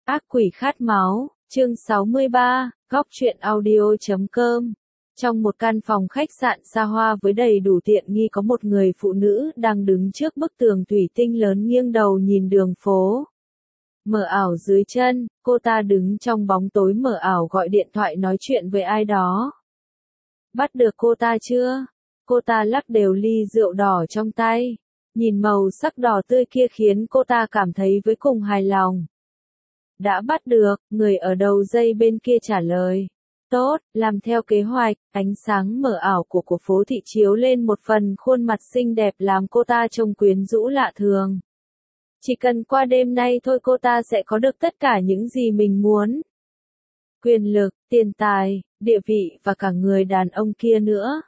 Ác quỷ khát máu, chương 63, góc truyện audio.com. Trong một căn phòng khách sạn xa hoa với đầy đủ tiện nghi có một người phụ nữ đang đứng trước bức tường thủy tinh lớn nghiêng đầu nhìn đường phố. Mờ ảo dưới chân, cô ta đứng trong bóng tối mờ ảo gọi điện thoại nói chuyện với ai đó. Bắt được cô ta chưa? Cô ta lắc đều ly rượu đỏ trong tay. Nhìn màu sắc đỏ tươi kia khiến cô ta cảm thấy vô cùng hài lòng. Đã bắt được, người ở đầu dây bên kia trả lời. Tốt, làm theo kế hoạch, ánh sáng mờ ảo của cổ phố thị chiếu lên một phần khuôn mặt xinh đẹp làm cô ta trông quyến rũ lạ thường. Chỉ cần qua đêm nay thôi cô ta sẽ có được tất cả những gì mình muốn. Quyền lực, tiền tài, địa vị và cả người đàn ông kia nữa.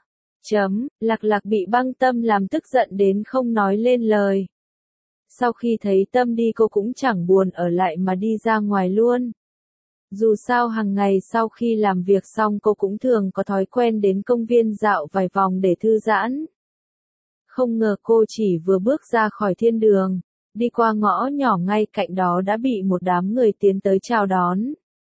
Lạc Lạc bị Băng Tâm làm tức giận đến không nói lên lời. Sau khi thấy Tâm đi cô cũng chẳng buồn ở lại mà đi ra ngoài luôn. Dù sao hàng ngày sau khi làm việc xong cô cũng thường có thói quen đến công viên dạo vài vòng để thư giãn. Không ngờ cô chỉ vừa bước ra khỏi thiên đường, đi qua ngõ nhỏ ngay cạnh đó đã bị một đám người tiến tới chào đón.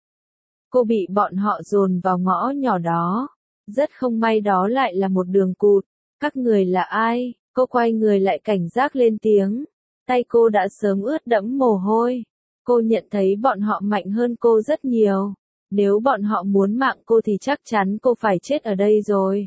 Cô bị bọn họ dồn vào ngõ nhỏ đó. Rất không may đó lại là một đường cụt. Các người là ai? Cô quay người lại cảnh giác lên tiếng. Tay cô đã sớm ướt đẫm mồ hôi. Cô nhận thấy bọn họ mạnh hơn cô rất nhiều. Nếu bọn họ muốn mạng cô thì chắc chắn cô phải chết ở đây rồi.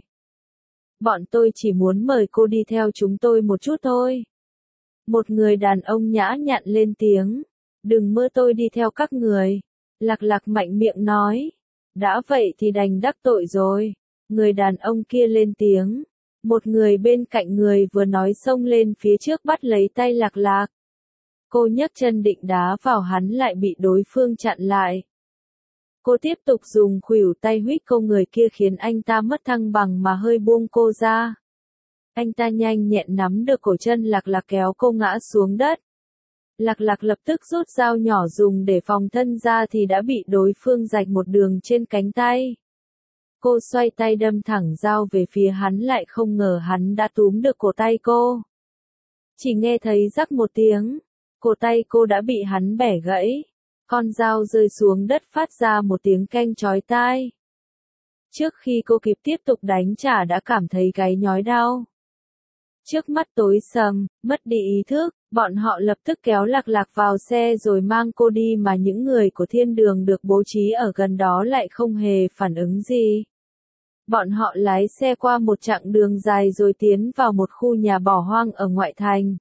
Bọn tôi chỉ muốn mời cô đi theo chúng tôi một chút thôi. Một người đàn ông nhã nhặn lên tiếng. Đừng mơ tôi đi theo các người. Lạc Lạc mạnh miệng nói. Đã vậy thì đành đắc tội rồi. Người đàn ông kia lên tiếng. Một người bên cạnh người vừa nói xông lên phía trước bắt lấy tay Lạc Lạc. Cô nhấc chân định đá vào hắn lại bị đối phương chặn lại. Cô tiếp tục dùng khuỷu tay huých cô người kia khiến anh ta mất thăng bằng mà hơi buông cô ra. Anh ta nhanh nhẹn nắm được cổ chân Lạc Lạc kéo cô ngã xuống đất. Lạc Lạc lập tức rút dao nhỏ dùng để phòng thân ra thì đã bị đối phương rạch một đường trên cánh tay. Cô xoay tay đâm thẳng dao về phía hắn lại không ngờ hắn đã túm được cổ tay cô. Chỉ nghe thấy rắc một tiếng, cổ tay cô đã bị hắn bẻ gãy. Con dao rơi xuống đất phát ra một tiếng keng chói tai. Trước khi cô kịp tiếp tục đánh trả đã cảm thấy gáy nhói đau. Trước mắt tối sầm, mất đi ý thức, bọn họ lập tức kéo Lạc Lạc vào xe rồi mang cô đi mà những người của thiên đường được bố trí ở gần đó lại không hề phản ứng gì. Bọn họ lái xe qua một chặng đường dài rồi tiến vào một khu nhà bỏ hoang ở ngoại thành.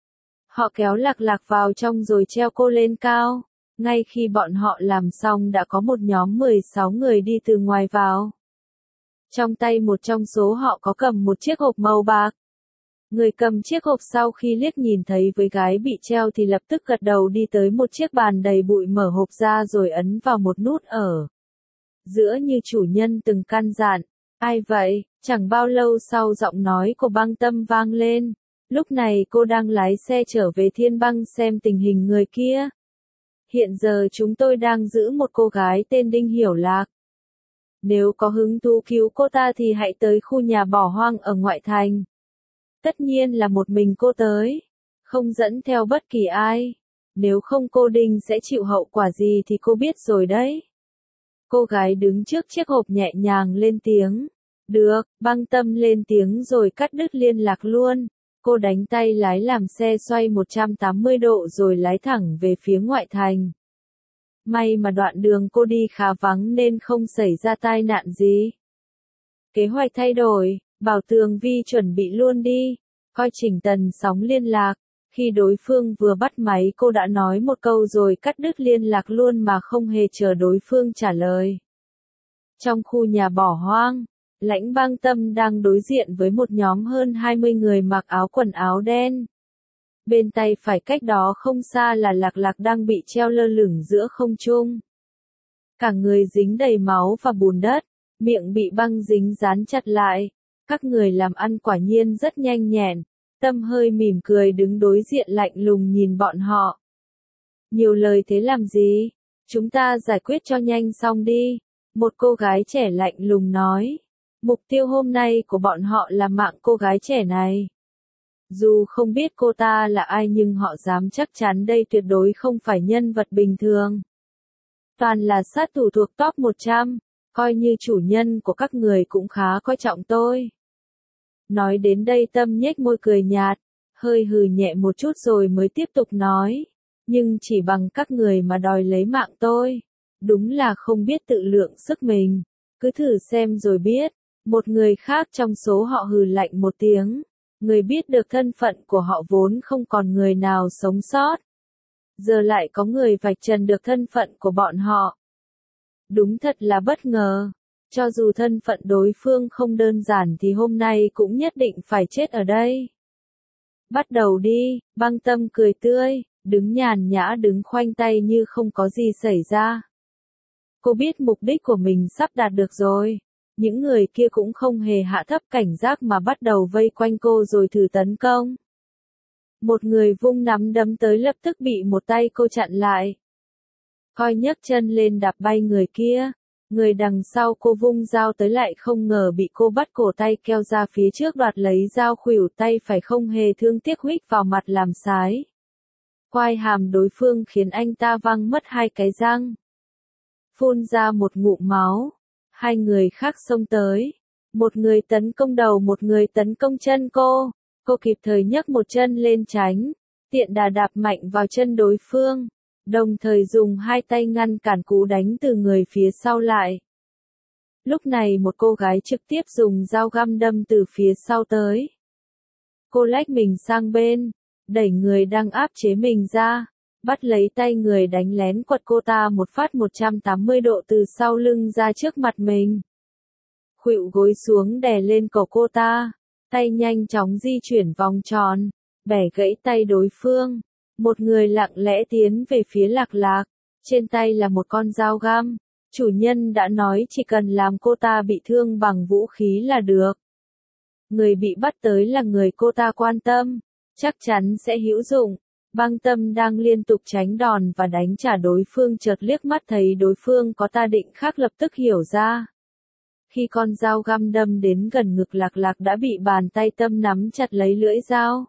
Họ kéo Lạc Lạc vào trong rồi treo cô lên cao. Ngay khi bọn họ làm xong đã có một nhóm 16 người đi từ ngoài vào. Trong tay một trong số họ có cầm một chiếc hộp màu bạc. Người cầm chiếc hộp sau khi liếc nhìn thấy với gái bị treo thì lập tức gật đầu đi tới một chiếc bàn đầy bụi mở hộp ra rồi ấn vào một nút ở giữa như chủ nhân từng căn dặn. Ai vậy? Chẳng bao lâu sau giọng nói của Băng Tâm vang lên. Lúc này cô đang lái xe trở về Thiên Băng xem tình hình người kia. Hiện giờ chúng tôi đang giữ một cô gái tên Đinh Hiểu Lạc. Nếu có hứng thú cứu cô ta thì hãy tới khu nhà bỏ hoang ở ngoại thành. Tất nhiên là một mình cô tới, không dẫn theo bất kỳ ai. Nếu không cô Đinh sẽ chịu hậu quả gì thì cô biết rồi đấy. Cô gái đứng trước chiếc hộp nhẹ nhàng lên tiếng. Được, Băng Tâm lên tiếng rồi cắt đứt liên lạc luôn. Cô đánh tay lái làm xe xoay 180 độ rồi lái thẳng về phía ngoại thành. May mà đoạn đường cô đi khá vắng nên không xảy ra tai nạn gì. Kế hoạch thay đổi, bảo Tường Vi chuẩn bị luôn đi. Coi chỉnh tần sóng liên lạc. Khi đối phương vừa bắt máy cô đã nói một câu rồi cắt đứt liên lạc luôn mà không hề chờ đối phương trả lời. Trong khu nhà bỏ hoang, Lãnh Băng Tâm đang đối diện với một nhóm hơn 20 người mặc áo quần áo đen. Bên tay phải cách đó không xa là Lạc Lạc đang bị treo lơ lửng giữa không trung. Cả người dính đầy máu và bùn đất, miệng bị băng dính dán chặt lại. Các người làm ăn quả nhiên rất nhanh nhẹn. Tâm hơi mỉm cười đứng đối diện lạnh lùng nhìn bọn họ. Nhiều lời thế làm gì? Chúng ta giải quyết cho nhanh xong đi. Một cô gái trẻ lạnh lùng nói. Mục tiêu hôm nay của bọn họ là mạng cô gái trẻ này. Dù không biết cô ta là ai nhưng họ dám chắc chắn đây tuyệt đối không phải nhân vật bình thường. toàn là sát thủ thuộc top 100, coi như chủ nhân của các người cũng khá coi trọng tôi. Nói đến đây Tâm nhếch môi cười nhạt, hơi hừ nhẹ một chút rồi mới tiếp tục nói, nhưng chỉ bằng các người mà đòi lấy mạng tôi, đúng là không biết tự lượng sức mình, cứ thử xem rồi biết. Một người khác trong số họ hừ lạnh một tiếng, người biết được thân phận của họ vốn không còn người nào sống sót. Giờ lại có người vạch trần được thân phận của bọn họ. Đúng thật là bất ngờ, cho dù thân phận đối phương không đơn giản thì hôm nay cũng nhất định phải chết ở đây. Bắt đầu đi, Băng Tâm cười tươi, đứng nhàn nhã đứng khoanh tay như không có gì xảy ra. Cô biết mục đích của mình sắp đạt được rồi. Những người kia cũng không hề hạ thấp cảnh giác mà bắt đầu vây quanh cô rồi thử tấn công. Một người vung nắm đấm tới lập tức bị một tay cô chặn lại. Coi nhấc chân lên đạp bay người kia. Người đằng sau cô vung dao tới lại không ngờ bị cô bắt cổ tay kéo ra phía trước đoạt lấy dao khuỷu tay phải không hề thương tiếc huých vào mặt làm sái. Quai hàm đối phương khiến anh ta văng mất 2 cái răng. Phun ra một ngụm máu. 2 người khác xông tới. Một người tấn công đầu một người tấn công chân cô. Cô kịp thời nhấc một chân lên tránh. Tiện đà đạp mạnh vào chân đối phương. Đồng thời dùng 2 tay ngăn cản cú đánh từ người phía sau lại. Lúc này một cô gái trực tiếp dùng dao găm đâm từ phía sau tới. Cô lách mình sang bên. Đẩy người đang áp chế mình ra. Bắt lấy tay người đánh lén quật cô ta một phát 180 độ từ sau lưng ra trước mặt mình. Khuỵu gối xuống đè lên cổ cô ta, tay nhanh chóng di chuyển vòng tròn, bẻ gãy tay đối phương. Một người lặng lẽ tiến về phía Lạc Lạc, trên tay là một con dao găm. Chủ nhân đã nói chỉ cần làm cô ta bị thương bằng vũ khí là được. Người bị bắt tới là người cô ta quan tâm, chắc chắn sẽ hữu dụng. Băng Tâm đang liên tục tránh đòn và đánh trả đối phương chợt liếc mắt thấy đối phương có ta định khác lập tức hiểu ra. Khi con dao găm đâm đến gần ngực Lạc Lạc đã bị bàn tay Tâm nắm chặt lấy lưỡi dao.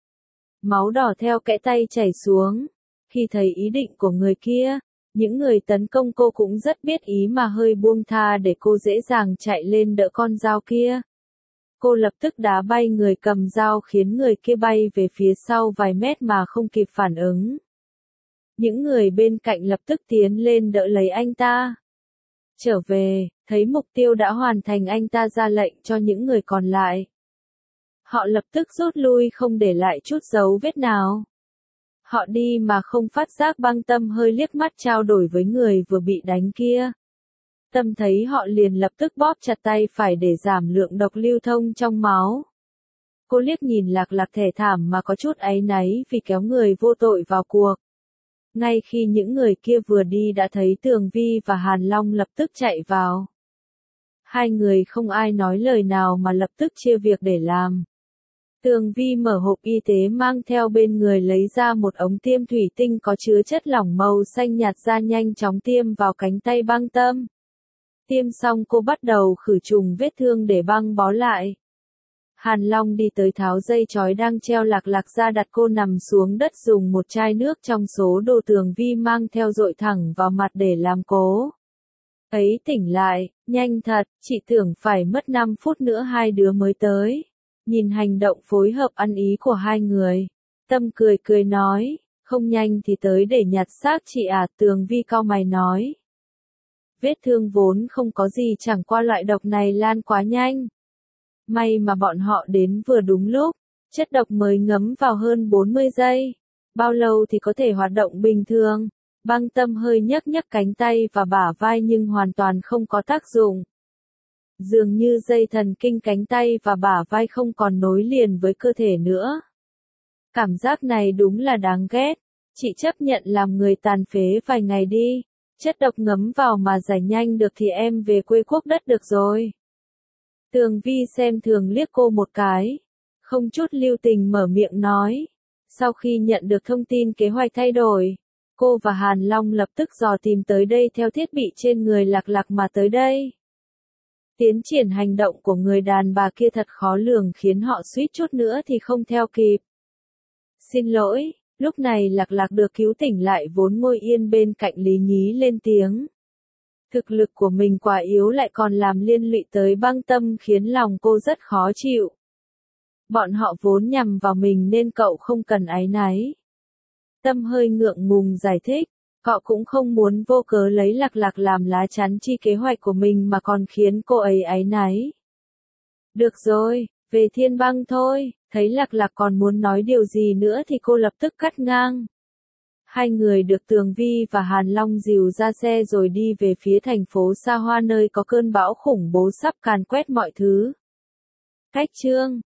Máu đỏ theo kẽ tay chảy xuống. Khi thấy ý định của người kia, những người tấn công cô cũng rất biết ý mà hơi buông tha để cô dễ dàng chạy lên đỡ con dao kia. Cô lập tức đá bay người cầm dao khiến người kia bay về phía sau vài mét mà không kịp phản ứng. Những người bên cạnh lập tức tiến lên đỡ lấy anh ta. Trở về, thấy mục tiêu đã hoàn thành anh ta ra lệnh cho những người còn lại. Họ lập tức rút lui không để lại chút dấu vết nào. Họ đi mà không phát giác. Băng Tâm hơi liếc mắt trao đổi với người vừa bị đánh kia. Tâm thấy họ liền lập tức bóp chặt tay phải để giảm lượng độc lưu thông trong máu. Cô liếc nhìn Lạc Lạc thẻ thảm mà có chút áy náy vì kéo người vô tội vào cuộc. Ngay khi những người kia vừa đi đã thấy Tường Vi và Hàn Long lập tức chạy vào. 2 người không ai nói lời nào mà lập tức chia việc để làm. Tường Vi mở hộp y tế mang theo bên người lấy ra một ống tiêm thủy tinh có chứa chất lỏng màu xanh nhạt ra nhanh chóng tiêm vào cánh tay Băng Tâm. Tiêm xong cô bắt đầu khử trùng vết thương để băng bó lại. Hàn Long đi tới tháo dây chói đang treo Lạc Lạc ra đặt cô nằm xuống đất dùng một chai nước trong số đồ Tường Vi mang theo dội thẳng vào mặt để làm cố. Ấy tỉnh lại, nhanh thật, chị tưởng phải mất 5 phút nữa 2 đứa mới tới. Nhìn hành động phối hợp ăn ý của 2 người. Tâm cười cười nói, không nhanh thì tới để nhặt xác chị à. Tường Vi cau mày nói. Vết thương vốn không có gì chẳng qua loại độc này lan quá nhanh. May mà bọn họ đến vừa đúng lúc, chất độc mới ngấm vào hơn 40 giây. Bao lâu thì có thể hoạt động bình thường? Băng Tâm hơi nhấc nhấc cánh tay và bả vai nhưng hoàn toàn không có tác dụng. Dường như dây thần kinh cánh tay và bả vai không còn nối liền với cơ thể nữa. Cảm giác này đúng là đáng ghét. Chị chấp nhận làm người tàn phế vài ngày đi. Chất độc ngấm vào mà giải nhanh được thì em về quê quốc đất được rồi. Tường Vi xem thường liếc cô một cái. Không chút lưu tình mở miệng nói. Sau khi nhận được thông tin kế hoạch thay đổi, cô và Hàn Long lập tức dò tìm tới đây theo thiết bị trên người Lạc Lạc mà tới đây. Tiến triển hành động của người đàn bà kia thật khó lường khiến họ suýt chút nữa thì không theo kịp. Xin lỗi, Lúc này Lạc Lạc được cứu tỉnh lại vốn ngồi yên bên cạnh Lý Nhí lên tiếng. Thực lực của mình quá yếu lại còn làm liên lụy tới Băng Tâm khiến lòng cô rất khó chịu. Bọn họ vốn nhằm vào mình nên cậu không cần áy náy. Tâm hơi ngượng ngùng giải thích, cậu cũng không muốn vô cớ lấy Lạc Lạc làm lá chắn chi kế hoạch của mình mà còn khiến cô ấy áy náy. Được rồi, về Thiên Băng thôi, thấy Lạc Lạc còn muốn nói điều gì nữa thì cô lập tức cắt ngang. Hai người được Tường Vi và Hàn Long dìu ra xe rồi đi về phía thành phố xa hoa nơi có cơn bão khủng bố sắp càn quét mọi thứ. Cách chương